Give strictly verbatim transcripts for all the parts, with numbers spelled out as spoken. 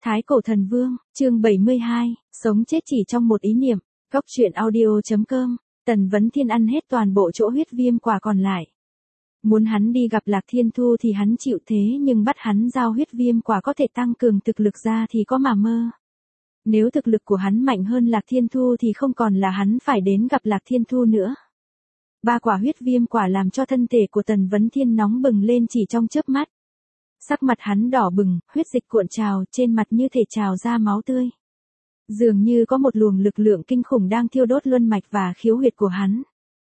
Thái Cổ Thần Vương, chương bảy mươi hai, sống chết chỉ trong một ý niệm, góc truyện audio chấm com, Tần Vấn Thiên ăn hết toàn bộ chỗ huyết viêm quả còn lại. Muốn hắn đi gặp Lạc Thiên Thu thì hắn chịu thế nhưng bắt hắn giao huyết viêm quả có thể tăng cường thực lực ra thì có mà mơ. Nếu thực lực của hắn mạnh hơn Lạc Thiên Thu thì không còn là hắn phải đến gặp Lạc Thiên Thu nữa. Ba quả huyết viêm quả làm cho thân thể của Tần Vấn Thiên nóng bừng lên chỉ trong chớp mắt. Sắc mặt hắn đỏ bừng, huyết dịch cuộn trào, trên mặt như thể trào ra máu tươi. Dường như có một luồng lực lượng kinh khủng đang thiêu đốt luân mạch và khiếu huyệt của hắn.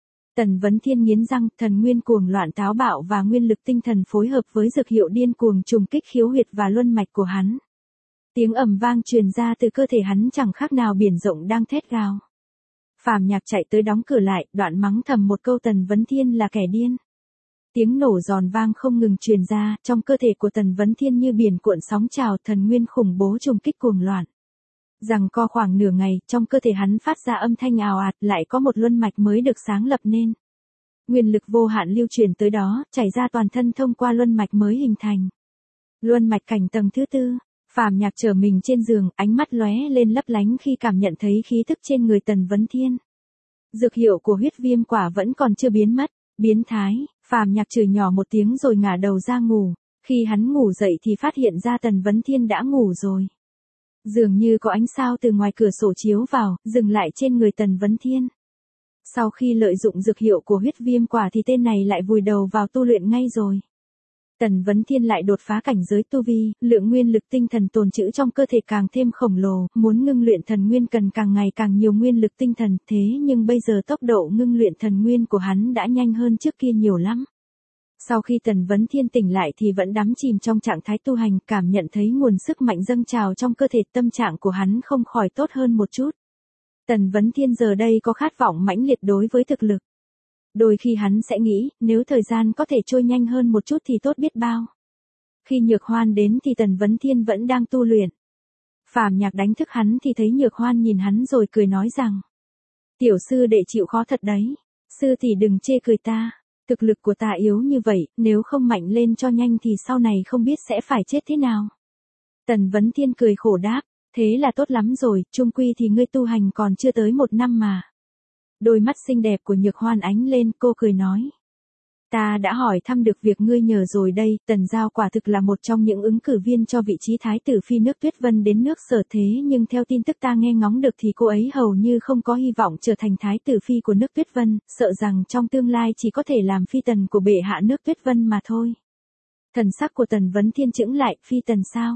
Tần Vấn Thiên nghiến răng, thần nguyên cuồng loạn táo bạo và nguyên lực tinh thần phối hợp với dược hiệu điên cuồng trùng kích khiếu huyệt và luân mạch của hắn. Tiếng ầm vang truyền ra từ cơ thể hắn chẳng khác nào biển rộng đang thét gào. Phàm Nhạc chạy tới đóng cửa lại, đoạn mắng thầm một câu Tần Vấn Thiên là kẻ điên. Tiếng nổ giòn vang không ngừng truyền ra, trong cơ thể của Tần Vấn Thiên như biển cuộn sóng trào, thần nguyên khủng bố trùng kích cuồng loạn. Giằng co khoảng nửa ngày, trong cơ thể hắn phát ra âm thanh ào ạt, lại có một luân mạch mới được sáng lập nên. Nguyên lực vô hạn lưu truyền tới đó, chảy ra toàn thân thông qua luân mạch mới hình thành. Luân mạch cảnh tầng thứ tư, Phàm Nhạc trở mình trên giường, ánh mắt lóe lên lấp lánh khi cảm nhận thấy khí thức trên người Tần Vấn Thiên. Dược hiệu của huyết viêm quả vẫn còn chưa biến mất. Biến thái, Phàm Nhạc chửi nhỏ một tiếng rồi ngả đầu ra ngủ. Khi hắn ngủ dậy thì phát hiện ra Tần Vấn Thiên đã ngủ rồi. Dường như có ánh sao từ ngoài cửa sổ chiếu vào, dừng lại trên người Tần Vấn Thiên. Sau khi lợi dụng dược hiệu của huyết viêm quả thì tên này lại vùi đầu vào tu luyện ngay rồi. Tần Vấn Thiên lại đột phá cảnh giới tu vi, lượng nguyên lực tinh thần tồn trữ trong cơ thể càng thêm khổng lồ, muốn ngưng luyện thần nguyên cần càng ngày càng nhiều nguyên lực tinh thần, thế nhưng bây giờ tốc độ ngưng luyện thần nguyên của hắn đã nhanh hơn trước kia nhiều lắm. Sau khi Tần Vấn Thiên tỉnh lại thì vẫn đắm chìm trong trạng thái tu hành, cảm nhận thấy nguồn sức mạnh dâng trào trong cơ thể, tâm trạng của hắn không khỏi tốt hơn một chút. Tần Vấn Thiên giờ đây có khát vọng mãnh liệt đối với thực lực. Đôi khi hắn sẽ nghĩ, nếu thời gian có thể trôi nhanh hơn một chút thì tốt biết bao. Khi Nhược Hoan đến thì Tần Vấn Thiên vẫn đang tu luyện. Phàm Nhạc đánh thức hắn thì thấy Nhược Hoan nhìn hắn rồi cười nói rằng: Tiểu sư đệ chịu khó thật đấy, sư tỷ đừng chê cười ta, thực lực của ta yếu như vậy, nếu không mạnh lên cho nhanh thì sau này không biết sẽ phải chết thế nào. Tần Vấn Thiên cười khổ đáp, thế là tốt lắm rồi, chung quy thì ngươi tu hành còn chưa tới một năm mà. Đôi mắt xinh đẹp của Nhược Hoan ánh lên, cô cười nói: Ta đã hỏi thăm được việc ngươi nhờ rồi đây, Tần Giao quả thực là một trong những ứng cử viên cho vị trí Thái tử Phi nước Tuyết Vân đến nước Sở, thế nhưng theo tin tức ta nghe ngóng được thì cô ấy hầu như không có hy vọng trở thành Thái tử Phi của nước Tuyết Vân, sợ rằng trong tương lai chỉ có thể làm phi tần của bệ hạ nước Tuyết Vân mà thôi. Thần sắc của Tần Vấn Thiên chững lại, phi tần sao?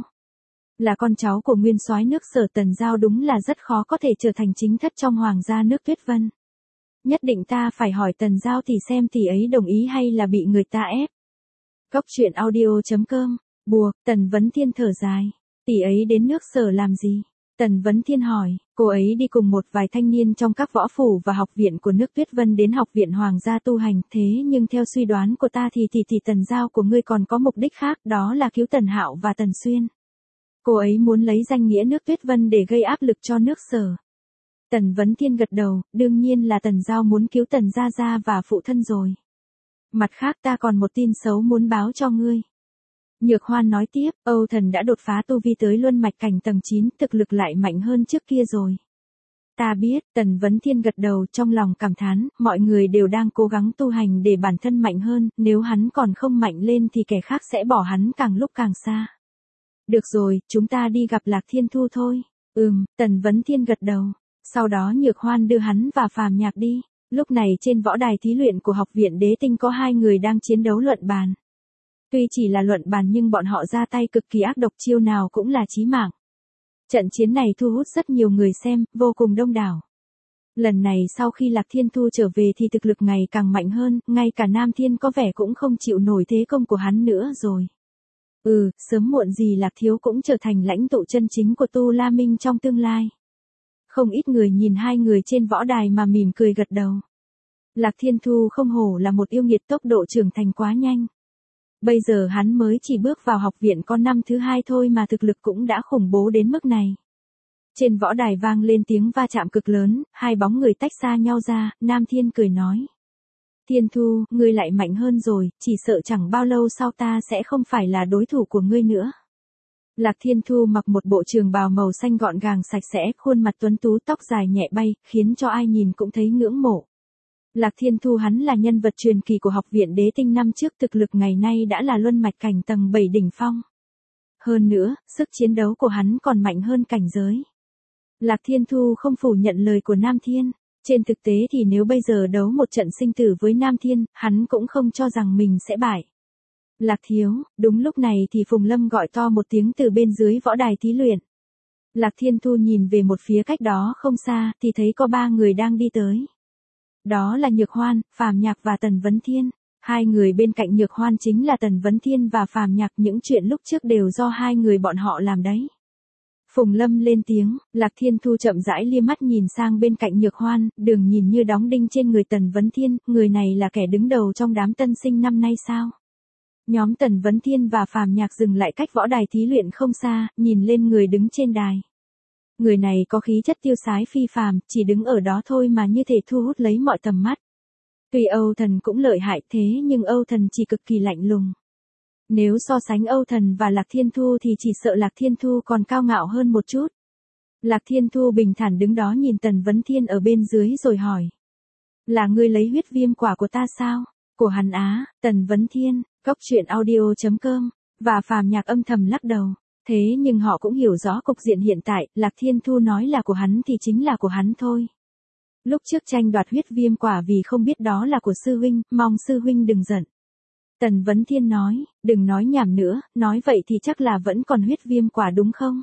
Là con cháu của nguyên soái nước Sở, Tần Giao đúng là rất khó có thể trở thành chính thất trong hoàng gia nước Tuyết Vân. Nhất định ta phải hỏi Tần Giao thì xem tỷ ấy đồng ý hay là bị người ta ép. Góc truyện audio chấm com, buộc, Tần Vấn Thiên thở dài. Tỷ ấy đến nước Sở làm gì? Tần Vấn Thiên hỏi, cô ấy đi cùng một vài thanh niên trong các võ phủ và học viện của nước Tuyết Vân đến học viện hoàng gia tu hành, thế nhưng theo suy đoán của ta thì tỷ tỷ Tần Giao của ngươi còn có mục đích khác, đó là cứu Tần Hạo và Tần Xuyên. Cô ấy muốn lấy danh nghĩa nước Tuyết Vân để gây áp lực cho nước Sở. Tần Vấn Thiên gật đầu, đương nhiên là Tần Giao muốn cứu Tần Gia Gia và phụ thân rồi. Mặt khác ta còn một tin xấu muốn báo cho ngươi. Nhược Hoan nói tiếp, Âu Thần đã đột phá tu vi tới luân mạch cảnh tầng chín, thực lực lại mạnh hơn trước kia rồi. Ta biết, Tần Vấn Thiên gật đầu, trong lòng cảm thán, mọi người đều đang cố gắng tu hành để bản thân mạnh hơn, nếu hắn còn không mạnh lên thì kẻ khác sẽ bỏ hắn càng lúc càng xa. Được rồi, chúng ta đi gặp Lạc Thiên Thu thôi. Ừm, Tần Vấn Thiên gật đầu. Sau đó Nhược Hoan đưa hắn và Phàm Nhạc đi. Lúc này trên võ đài thí luyện của học viện Đế Tinh có hai người đang chiến đấu luận bàn. Tuy chỉ là luận bàn nhưng bọn họ ra tay cực kỳ ác độc, chiêu nào cũng là chí mạng. Trận chiến này thu hút rất nhiều người xem, vô cùng đông đảo. Lần này sau khi Lạc Thiên Thu trở về thì thực lực ngày càng mạnh hơn, ngay cả Nam Thiên có vẻ cũng không chịu nổi thế công của hắn nữa rồi. Ừ, sớm muộn gì Lạc Thiếu cũng trở thành lãnh tụ chân chính của Tu La Minh trong tương lai. Không ít người nhìn hai người trên võ đài mà mỉm cười gật đầu. Lạc Thiên Thu không hổ là một yêu nghiệt, tốc độ trưởng thành quá nhanh. Bây giờ hắn mới chỉ bước vào học viện có năm thứ hai thôi mà thực lực cũng đã khủng bố đến mức này. Trên võ đài vang lên tiếng va chạm cực lớn, hai bóng người tách xa nhau ra, Nam Thiên cười nói: Thiên Thu, ngươi lại mạnh hơn rồi, chỉ sợ chẳng bao lâu sau ta sẽ không phải là đối thủ của ngươi nữa. Lạc Thiên Thu mặc một bộ trường bào màu xanh gọn gàng sạch sẽ, khuôn mặt tuấn tú, tóc dài nhẹ bay, khiến cho ai nhìn cũng thấy ngưỡng mộ. Lạc Thiên Thu hắn là nhân vật truyền kỳ của học viện đế tinh năm trước, thực lực ngày nay đã là luân mạch cảnh tầng bảy đỉnh phong. Hơn nữa, sức chiến đấu của hắn còn mạnh hơn cảnh giới. Lạc Thiên Thu không phủ nhận lời của Nam Thiên. Trên thực tế thì nếu bây giờ đấu một trận sinh tử với Nam Thiên, hắn cũng không cho rằng mình sẽ bại. Lạc thiếu, đúng lúc này thì Phùng Lâm gọi to một tiếng từ bên dưới võ đài thí luyện. Lạc Thiên Thu nhìn về một phía cách đó không xa, thì thấy có ba người đang đi tới. Đó là Nhược Hoan, Phàm Nhạc và Tần Vấn Thiên. Hai người bên cạnh Nhược Hoan chính là Tần Vấn Thiên và Phàm Nhạc, những chuyện lúc trước đều do hai người bọn họ làm đấy. Phùng Lâm lên tiếng, Lạc Thiên Thu chậm rãi lia mắt nhìn sang bên cạnh Nhược Hoan, đường nhìn như đóng đinh trên người Tần Vấn Thiên, người này là kẻ đứng đầu trong đám tân sinh năm nay sao? Nhóm Tần Vấn Thiên và Phàm Nhạc dừng lại cách võ đài thí luyện không xa, nhìn lên người đứng trên đài. Người này có khí chất tiêu sái phi phàm, chỉ đứng ở đó thôi mà như thể thu hút lấy mọi tầm mắt. Tuy Âu Thần cũng lợi hại thế nhưng Âu Thần chỉ cực kỳ lạnh lùng. Nếu so sánh Âu Thần và Lạc Thiên Thu thì chỉ sợ Lạc Thiên Thu còn cao ngạo hơn một chút. Lạc Thiên Thu bình thản đứng đó nhìn Tần Vấn Thiên ở bên dưới rồi hỏi. Là ngươi lấy huyết viêm quả của ta sao? Của hắn á, Tần Vấn Thiên, cốc truyện audio chấm com, và Phàm Nhạc âm thầm lắc đầu. Thế nhưng họ cũng hiểu rõ cục diện hiện tại, Lạc Thiên Thu nói là của hắn thì chính là của hắn thôi. Lúc trước tranh đoạt huyết viêm quả vì không biết đó là của sư huynh, mong sư huynh đừng giận. Tần Vấn Thiên nói, đừng nói nhảm nữa, nói vậy thì chắc là vẫn còn huyết viêm quả đúng không?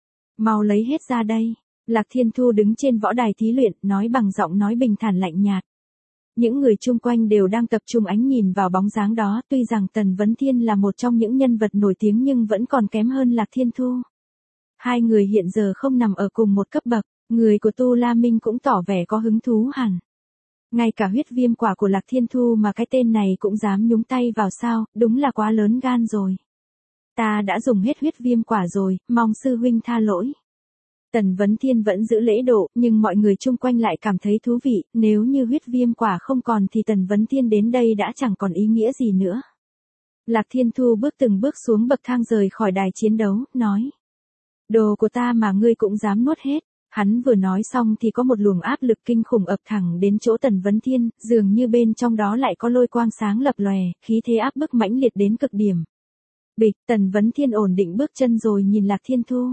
Mau lấy hết ra đây. Lạc Thiên Thu đứng trên võ đài thí luyện, nói bằng giọng nói bình thản lạnh nhạt. Những người chung quanh đều đang tập trung ánh nhìn vào bóng dáng đó, tuy rằng Tần Vấn Thiên là một trong những nhân vật nổi tiếng nhưng vẫn còn kém hơn Lạc Thiên Thu. Hai người hiện giờ không nằm ở cùng một cấp bậc, người của Tu La Minh cũng tỏ vẻ có hứng thú hẳn. Ngay cả huyết viêm quả của Lạc Thiên Thu mà cái tên này cũng dám nhúng tay vào sao, đúng là quá lớn gan rồi. Ta đã dùng hết huyết viêm quả rồi, mong sư huynh tha lỗi. Tần Vấn Thiên vẫn giữ lễ độ, nhưng mọi người chung quanh lại cảm thấy thú vị, nếu như huyết viêm quả không còn thì Tần Vấn Thiên đến đây đã chẳng còn ý nghĩa gì nữa. Lạc Thiên Thu bước từng bước xuống bậc thang rời khỏi đài chiến đấu, nói. Đồ của ta mà ngươi cũng dám nuốt hết. Hắn vừa nói xong thì có một luồng áp lực kinh khủng ập thẳng đến chỗ Tần Vấn Thiên, dường như bên trong đó lại có lôi quang sáng lập lòe, khí thế áp bức mãnh liệt đến cực điểm. Bịch, Tần Vấn Thiên ổn định bước chân rồi nhìn Lạc Thiên Thu.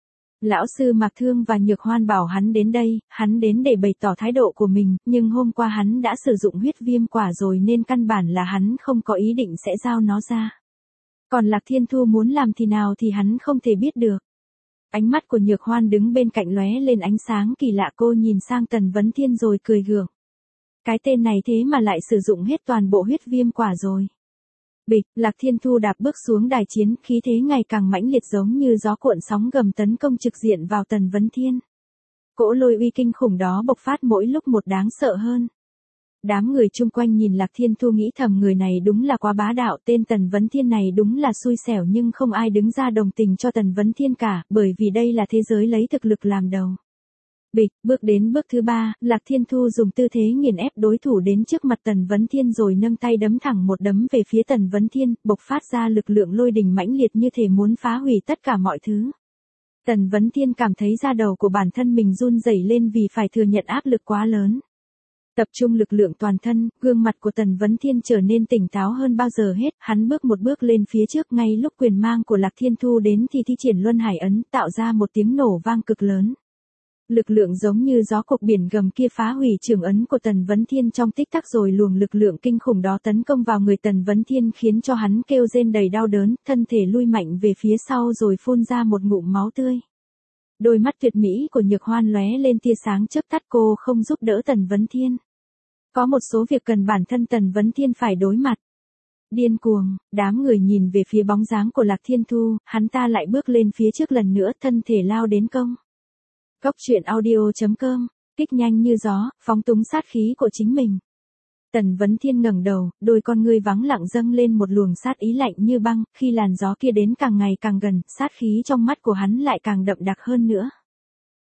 Lão sư Mạc Thương và Nhược Hoan bảo hắn đến đây, hắn đến để bày tỏ thái độ của mình, nhưng hôm qua hắn đã sử dụng huyết viêm quả rồi nên căn bản là hắn không có ý định sẽ giao nó ra. Còn Lạc Thiên Thu muốn làm thì nào thì hắn không thể biết được. Ánh mắt của Nhược Hoan đứng bên cạnh lóe lên ánh sáng kỳ lạ, cô nhìn sang Tần Vấn Thiên rồi cười gượng. Cái tên này thế mà lại sử dụng hết toàn bộ huyết viêm quả rồi. Bịch, Lạc Thiên Thu đạp bước xuống đài chiến, khí thế ngày càng mãnh liệt giống như gió cuộn sóng gầm tấn công trực diện vào Tần Vấn Thiên. Cỗ lôi uy kinh khủng đó bộc phát mỗi lúc một đáng sợ hơn. Đám người chung quanh nhìn Lạc Thiên Thu nghĩ thầm người này đúng là quá bá đạo, tên Tần Vấn Thiên này đúng là xui xẻo, nhưng không ai đứng ra đồng tình cho Tần Vấn Thiên cả, bởi vì đây là thế giới lấy thực lực làm đầu. Bịch, bước đến bước thứ ba, Lạc Thiên Thu dùng tư thế nghiền ép đối thủ đến trước mặt Tần Vấn Thiên rồi nâng tay đấm thẳng một đấm về phía Tần Vấn Thiên, bộc phát ra lực lượng lôi đình mãnh liệt như thể muốn phá hủy tất cả mọi thứ. Tần Vấn Thiên cảm thấy da đầu của bản thân mình run rẩy lên vì phải thừa nhận áp lực quá lớn. Tập trung lực lượng toàn thân, gương mặt của Tần Vấn Thiên trở nên tỉnh táo hơn bao giờ hết, hắn bước một bước lên phía trước, ngay lúc quyền mang của Lạc Thiên Thu đến thì thi triển Luân Hải ấn, tạo ra một tiếng nổ vang cực lớn. Lực lượng giống như gió cục biển gầm kia phá hủy trường ấn của Tần Vấn Thiên trong tích tắc, rồi luồng lực lượng kinh khủng đó tấn công vào người Tần Vấn Thiên khiến cho hắn kêu rên đầy đau đớn, thân thể lui mạnh về phía sau rồi phun ra một ngụm máu tươi. Đôi mắt tuyệt mỹ của Nhược Hoan lóe lên tia sáng chớp tắt, cô không giúp đỡ Tần Vấn Thiên. Có một số việc cần bản thân Tần Vấn Thiên phải đối mặt. Điên cuồng, đám người nhìn về phía bóng dáng của Lạc Thiên Thu, hắn ta lại bước lên phía trước lần nữa, thân thể lao đến công. Cốc truyện audio chấm com, kích nhanh như gió, phóng túng sát khí của chính mình. Tần Vấn Thiên ngẩng đầu, đôi con ngươi vắng lặng dâng lên một luồng sát ý lạnh như băng, khi làn gió kia đến càng ngày càng gần, sát khí trong mắt của hắn lại càng đậm đặc hơn nữa.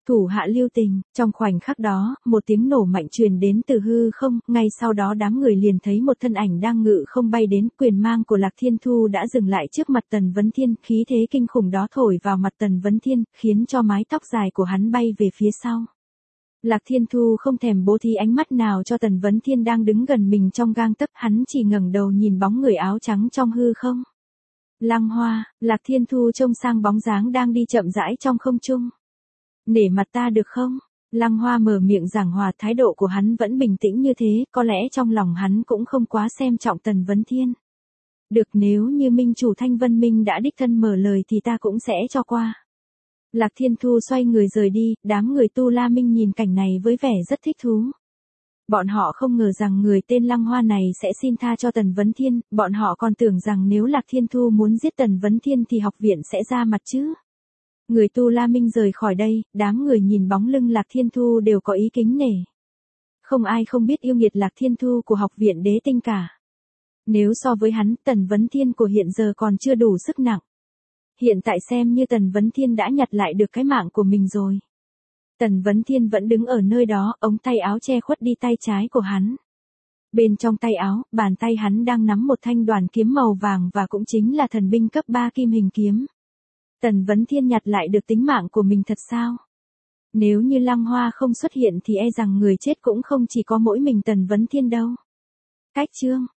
Thủ hạ lưu tình, trong khoảnh khắc đó, một tiếng nổ mạnh truyền đến từ hư không, ngay sau đó đám người liền thấy một thân ảnh đang ngự không bay đến, quyền mang của Lạc Thiên Thu đã dừng lại trước mặt Tần Vấn Thiên, khí thế kinh khủng đó thổi vào mặt Tần Vấn Thiên, khiến cho mái tóc dài của hắn bay về phía sau. Lạc Thiên Thu không thèm bố thí ánh mắt nào cho Tần Vấn Thiên đang đứng gần mình trong gang tấc, hắn chỉ ngẩng đầu nhìn bóng người áo trắng trong hư không. Lăng Hoa, Lạc Thiên Thu trông sang bóng dáng đang đi chậm rãi trong không trung. Nể mặt ta được không? Lăng Hoa mở miệng giảng hòa, thái độ của hắn vẫn bình tĩnh như thế, có lẽ trong lòng hắn cũng không quá xem trọng Tần Vấn Thiên. Được, nếu như minh chủ Thanh Vân Minh đã đích thân mở lời thì ta cũng sẽ cho qua. Lạc Thiên Thu xoay người rời đi, đám người Tu La Minh nhìn cảnh này với vẻ rất thích thú. Bọn họ không ngờ rằng người tên Lăng Hoa này sẽ xin tha cho Tần Vấn Thiên, bọn họ còn tưởng rằng nếu Lạc Thiên Thu muốn giết Tần Vấn Thiên thì học viện sẽ ra mặt chứ. Người Tu La Minh rời khỏi đây, đám người nhìn bóng lưng Lạc Thiên Thu đều có ý kính nể. Không ai không biết yêu nghiệt Lạc Thiên Thu của học viện Đế Tinh cả. Nếu so với hắn, Tần Vấn Thiên của hiện giờ còn chưa đủ sức nặng. Hiện tại xem như Tần Vấn Thiên đã nhặt lại được cái mạng của mình rồi. Tần Vấn Thiên vẫn đứng ở nơi đó, ống tay áo che khuất đi tay trái của hắn. Bên trong tay áo, bàn tay hắn đang nắm một thanh đoàn kiếm màu vàng và cũng chính là thần binh cấp ba kim hình kiếm. Tần Vấn Thiên nhặt lại được tính mạng của mình thật sao? Nếu như Lăng Hoa không xuất hiện thì e rằng người chết cũng không chỉ có mỗi mình Tần Vấn Thiên đâu. Cách chương